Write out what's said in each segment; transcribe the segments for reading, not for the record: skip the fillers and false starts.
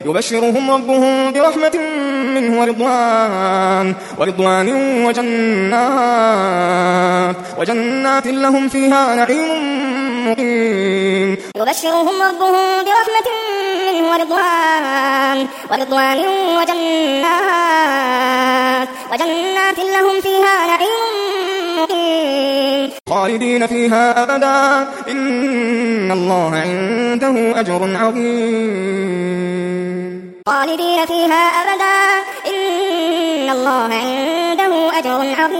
يبشرهم ربهم برحمة منه ورضوان وجنات لهم فيها نعيم مقيم. يبشرهم ربهم برحمة منه ورضوان وجنات لهم فيها نعيم مقيم. خالدين فيها أبدا إن الله عنده أجر عظيم. خالدين فيها أبدا إن الله عنده أجر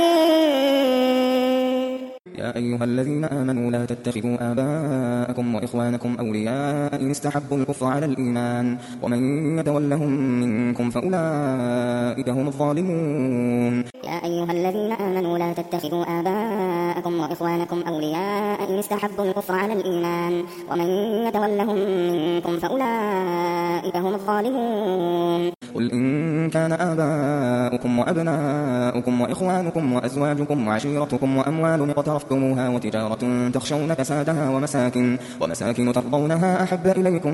عظيم. يا أيها الذين آمنوا لا تتخذوا آباءكم وإخوانكم أولياء إن استحبوا الكفر على الإيمان ومن يتولهم منكم فأولئك هم الظالمون. يا أيها الذين آمنوا لا تتخذوا آباءكم وإخوانكم أولياء إن استحبوا الكفر على الإيمان ومن يتولهم منكم فأولئك هم الظالمون. قل إن كان آباؤكم وأبناؤكم وإخوانكم وأزواجكم وعشيرتكم وأموال اقترفتموها وتجارة تخشون كسادها ومساكن ترضونها أحب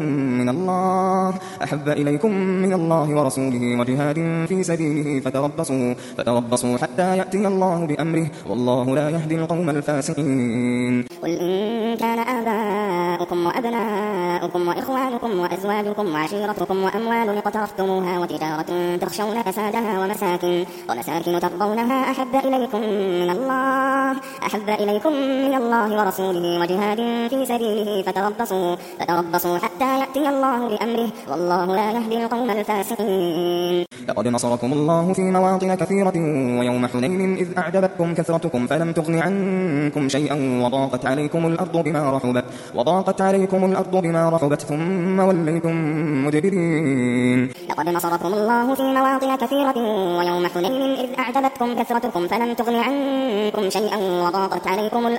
إليكم من الله ورسوله وجهاد في سبيله فتربصوا حتى يأتي الله بأمره والله لا يهدي القوم الفاسقين. قل إن كان آباؤكم وأبناؤكم وإخوانكم وأزواجكم وعشيرتكم وأموال اقترفتموها وتجارة تخشون كسادها ومساكن ترضونها أحب إليكم من الله ورسوله وجهاد في سبيله فتربصوا حتى يأتي الله بأمره والله لا يهدي القوم الفاسقين. لقد نصركم الله في مواطن كثيرة ويوم حنين إذ أعجبتكم كثرتكم فلم تغن عنكم شيئا وضاقت عليكم الأرض بما رحبت ثم وليتم مدبرين. لقد نصركم الله في مواطن كثيرة ويوم حنين إذ أعجبتكم كثرتكم فلم تغن عنكم شيئا وضاقت عليكم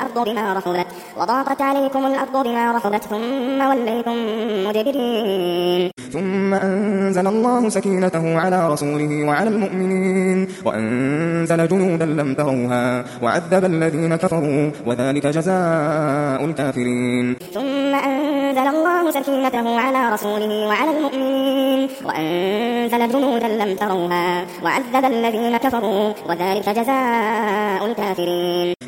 الأرض بما رحبت ثم وليتم مدبرين. ثم أنزل الله سكينته على رسوله وعلى المؤمنين وأنزل جنودا لم تروها وعذب الذين كفروا وذلك جزاء الكافرين. ثم أنزل الله سكينته على رسوله وعلى المؤمنين وأنزل جنودا لم تروها وعذب الذين كفروا وذلك جزاء الكافرين.